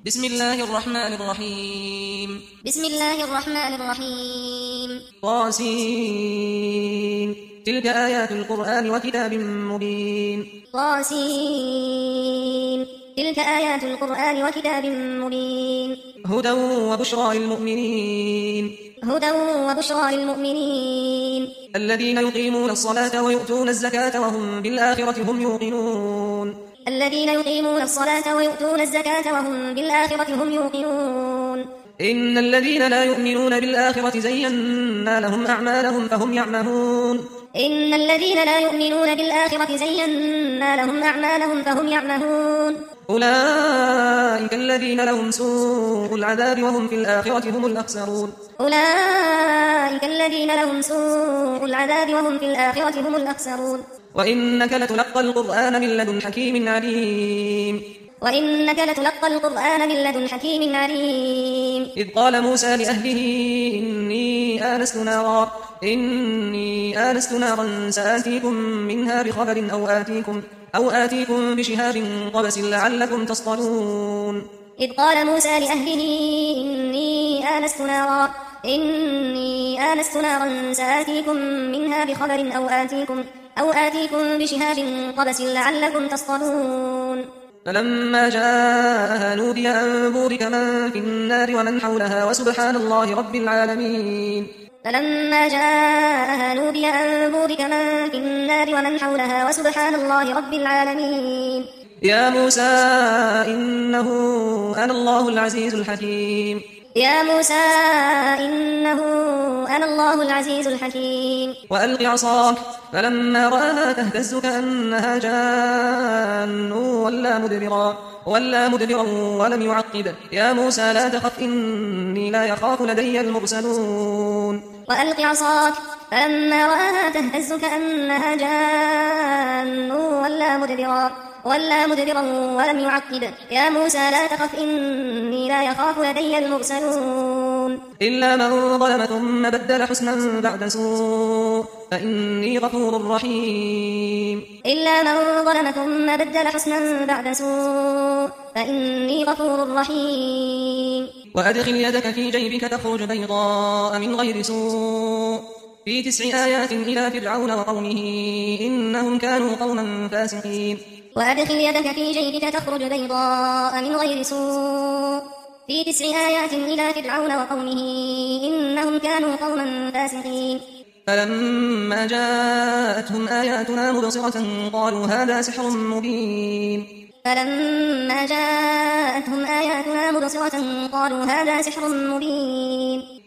بسم الله الرحمن الرحيم بسم الله الرحمن الرحيم طاسين تلك آيات القرآن وكتاب مبين طاسين تلك آيات القرآن وكتاب مبين هدى وبشرى للمؤمنين هدى وبشرى للمؤمنين الذين يقيمون الصلاة ويؤتون الزكاة وهم بالآخرة هم يوقنون الذين يقيمون الصلاة ويؤتون الزكاة وهم بالآخرة هم يوقنون إن الذين لا يؤمنون بالآخرة زينا لهم أعمالهم فهم يعمهون إن الذين لا يؤمنون بالآخرة زينا لهم أعمالهم فهم يعمهون أولئك الذين لهم سوء العذاب وهم في الآخرة هم الأخسرون أولئك الذين لهم سوء العذاب وهم في الآخرة هم الأخسرون وإنك لتلقى القرآن من لدن حكيم عليم وإنك لتلقى القرآن من لدن حكيم عليم إذ قال موسى لأهله إني آنست نارا سآتيكم منها بخبر أو آتيكم بشهاب قبس لعلكم تصطلون إذ قال موسى لأهله إني آنست نارا سآتيكم منها بخبر أو آتيكم بشهاب قبس لعلكم تصطلون فلما جاءها نودي أن بورك من في النار ومن حولها وسبحان الله رب العالمين فلما جاءها نودي أن بورك من في النار ومن حولها وسبحان الله رب العالمين يا موسى إنه أنا الله العزيز الحكيم يا موسى إنه أنا الله العزيز الحكيم وألق عصاك فلما رآها تهتز كأنها جان ولا مدبرا ولم يعقب يا موسى لا تخف إني لا يخاف لدي المرسلون وألق عصاك فلما رآها تهتز كأنها جان ولا مدبرا ولم يعقب يا موسى لا تخف إني لا يخاف لدي المرسلون إلا من ظلم ثم بدل حسنا بعد سوء فإني غفور رحيم إلا من ظلم ثم بدل حسنا بعد سوء فإني غفور رحيم وأدخل يدك في جيبك تخرج بيضاء من غير سوء في 9 آيات إلى فرعون وقومه إنهم كانوا قوما فاسقين وأدخل يدك في جيبك تخرج بيضاء من غير سوء في 9 آيات إلى فرعون وقومه إنهم كانوا قوما فاسقين فلما جاءتهم آياتنا مبصرة قالوا هذا سحر مبين فلما جاءتهم آياتنا مبصرة قالوا هذا سحر مبين